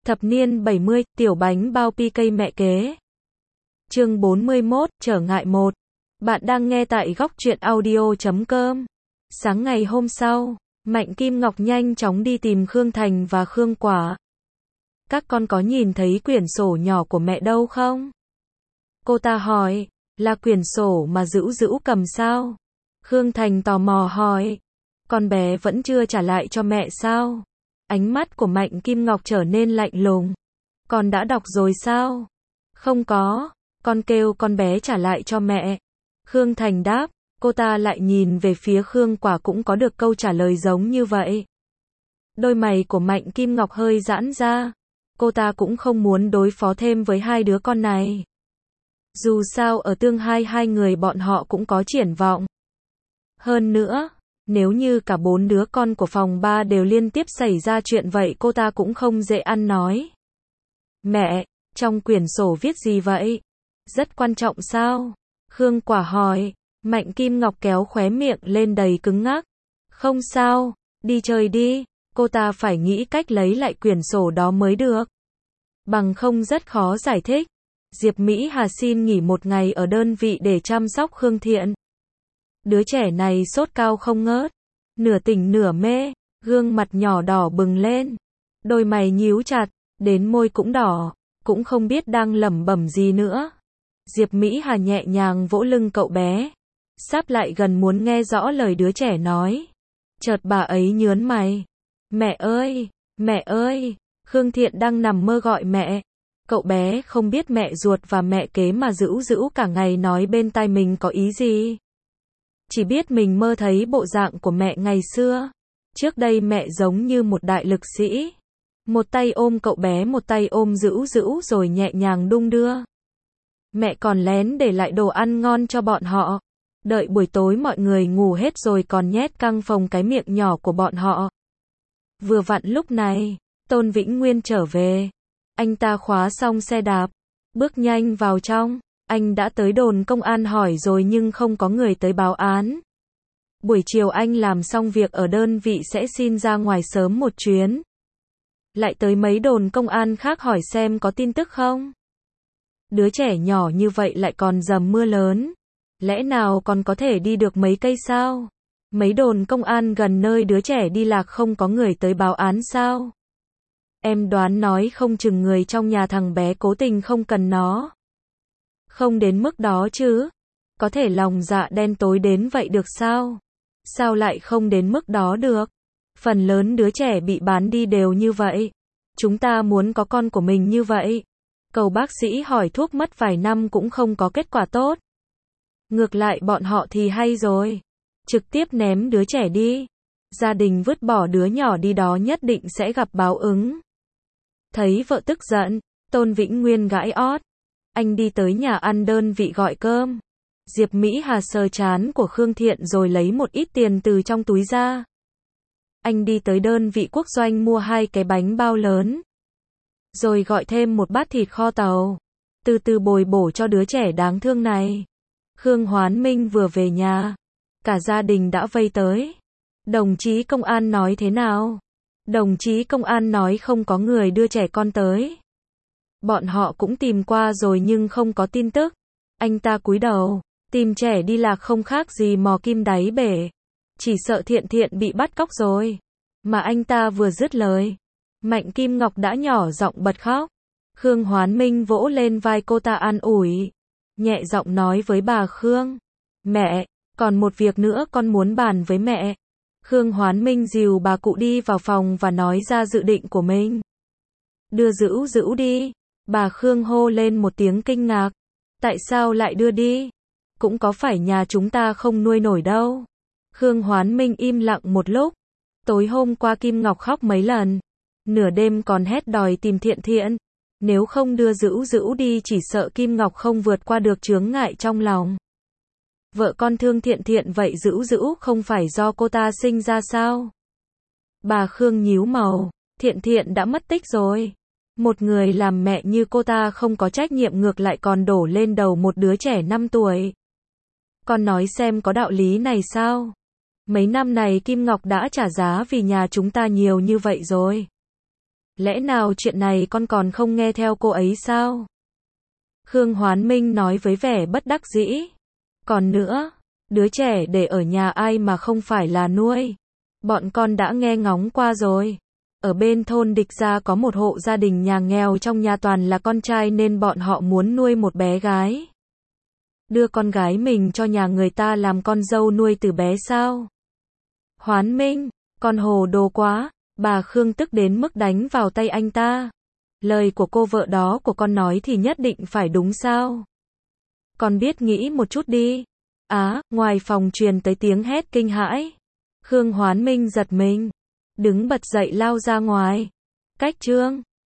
Thập niên 70, tiểu bánh bao PK mẹ kế. Chương 41, trở ngại 1. Bạn đang nghe tại góc truyện audio.com. Sáng ngày hôm sau, Mạnh Kim Ngọc nhanh chóng đi tìm Khương Thành và Khương Quả. Các con có nhìn thấy quyển sổ nhỏ của mẹ đâu không? Cô ta hỏi, là quyển sổ mà Dữu Dữu cầm sao? Khương Thành tò mò hỏi, con bé vẫn chưa trả lại cho mẹ sao? Ánh mắt của Mạnh Kim Ngọc trở nên lạnh lùng. Con đã đọc rồi sao? Không có, con kêu con bé trả lại cho mẹ. Khương Thành đáp, cô ta lại nhìn về phía Khương Quả cũng có được câu trả lời giống như vậy. Đôi mày của Mạnh Kim Ngọc hơi giãn ra. Cô ta cũng không muốn đối phó thêm với hai đứa con này. Dù sao ở tương lai hai người bọn họ cũng có triển vọng. Hơn nữa, nếu như cả bốn đứa con của phòng 3 đều liên tiếp xảy ra chuyện vậy cô ta cũng không dễ ăn nói. Mẹ, trong quyển sổ viết gì vậy? Rất quan trọng sao? Khương Quả hỏi. Mạnh Kim Ngọc kéo khóe miệng lên đầy cứng ngắc. Không sao, đi chơi đi. Cô ta phải nghĩ cách lấy lại quyển sổ đó mới được. Bằng không rất khó giải thích. Diệp Mỹ Hà xin nghỉ một ngày ở đơn vị để chăm sóc Khương Thiện. Đứa trẻ này sốt cao không ngớt, nửa tỉnh nửa mê, gương mặt nhỏ đỏ bừng lên, đôi mày nhíu chặt, đến môi cũng đỏ, cũng không biết đang lẩm bẩm gì nữa. Diệp Mỹ Hà nhẹ nhàng vỗ lưng cậu bé, sắp lại gần muốn nghe rõ lời đứa trẻ nói. Chợt bà ấy nhớn mày. Mẹ ơi, Khương Thiện đang nằm mơ gọi mẹ. Cậu bé không biết mẹ ruột và mẹ kế mà Dữu Dữu cả ngày nói bên tai mình có ý gì. Chỉ biết mình mơ thấy bộ dạng của mẹ ngày xưa. Trước đây mẹ giống như một đại lực sĩ. Một tay ôm cậu bé, một tay ôm Dữu Dữu rồi nhẹ nhàng đung đưa. Mẹ còn lén để lại đồ ăn ngon cho bọn họ. Đợi buổi tối mọi người ngủ hết rồi còn nhét căng phồng cái miệng nhỏ của bọn họ. Vừa vặn lúc này, Tôn Vĩnh Nguyên trở về. Anh ta khóa xong xe đạp, bước nhanh vào trong. Anh đã tới đồn công an hỏi rồi nhưng không có người tới báo án. Buổi chiều anh làm xong việc ở đơn vị sẽ xin ra ngoài sớm một chuyến. Lại tới mấy đồn công an khác hỏi xem có tin tức không. Đứa trẻ nhỏ như vậy lại còn dầm mưa lớn. Lẽ nào còn có thể đi được mấy cây sao? Mấy đồn công an gần nơi đứa trẻ đi lạc không có người tới báo án sao? Em đoán nói không chừng người trong nhà thằng bé cố tình không cần nó. Không đến mức đó chứ. Có thể lòng dạ đen tối đến vậy được sao? Sao lại không đến mức đó được? Phần lớn đứa trẻ bị bán đi đều như vậy. Chúng ta muốn có con của mình như vậy. Cầu bác sĩ hỏi thuốc mất vài năm cũng không có kết quả tốt. Ngược lại bọn họ thì hay rồi. Trực tiếp ném đứa trẻ đi. Gia đình vứt bỏ đứa nhỏ đi đó nhất định sẽ gặp báo ứng. Thấy vợ tức giận, Tôn Vĩnh Nguyên gãi ót. Anh đi tới nhà ăn đơn vị gọi cơm. Diệp Mỹ Hà sờ trán của Khương Thiện rồi lấy một ít tiền từ trong túi ra. Anh đi tới đơn vị quốc doanh mua 2 cái bánh bao lớn. Rồi gọi thêm một bát thịt kho tàu. Từ từ bồi bổ cho đứa trẻ đáng thương này. Khương Hoán Minh vừa về nhà. Cả gia đình đã vây tới. Đồng chí công an nói thế nào? Đồng chí công an nói không có người đưa trẻ con tới. Bọn họ cũng tìm qua rồi nhưng không có tin tức. Anh ta cúi đầu, tìm trẻ đi lạc không khác gì mò kim đáy bể. Chỉ sợ Thiện bị bắt cóc rồi. Mà anh ta vừa dứt lời, Mạnh Kim Ngọc đã nhỏ giọng bật khóc. Khương Hoán Minh vỗ lên vai cô ta an ủi. Nhẹ giọng nói với bà Khương. Mẹ, còn một việc nữa con muốn bàn với mẹ. Khương Hoán Minh dìu bà cụ đi vào phòng và nói ra dự định của mình. Đưa Dữu Dữu đi. Bà Khương hô lên một tiếng kinh ngạc. Tại sao lại đưa đi? Cũng có phải nhà chúng ta không nuôi nổi đâu. Khương Hoán Minh im lặng một lúc. Tối hôm qua Kim Ngọc khóc mấy lần. Nửa đêm còn hét đòi tìm Thiện. Nếu không đưa Dữu Dữu đi chỉ sợ Kim Ngọc không vượt qua được chướng ngại trong lòng. Vợ con thương Thiện vậy Dữu Dữu không phải do cô ta sinh ra sao? Bà Khương nhíu màu. Thiện đã mất tích rồi. Một người làm mẹ như cô ta không có trách nhiệm ngược lại còn đổ lên đầu một đứa trẻ 5 tuổi. Con nói xem có đạo lý này sao? Mấy năm này Kim Ngọc đã trả giá vì nhà chúng ta nhiều như vậy rồi. Lẽ nào chuyện này con còn không nghe theo cô ấy sao? Khương Hoán Minh nói với vẻ bất đắc dĩ. Còn nữa, đứa trẻ để ở nhà ai mà không phải là nuôi. Bọn con đã nghe ngóng qua rồi. Ở bên thôn Địch Gia có một hộ gia đình nhà nghèo, trong nhà toàn là con trai nên bọn họ muốn nuôi một bé gái. Đưa con gái mình cho nhà người ta làm con dâu nuôi từ bé sao? Hoán Minh, con hồ đồ quá. Bà Khương tức đến mức đánh vào tay anh ta. Lời của cô vợ đó của con nói thì nhất định phải đúng sao? Con biết nghĩ một chút đi. Ngoài phòng truyền tới tiếng hét kinh hãi. Khương Hoán Minh giật mình, đứng bật dậy lao ra ngoài. Cách Trương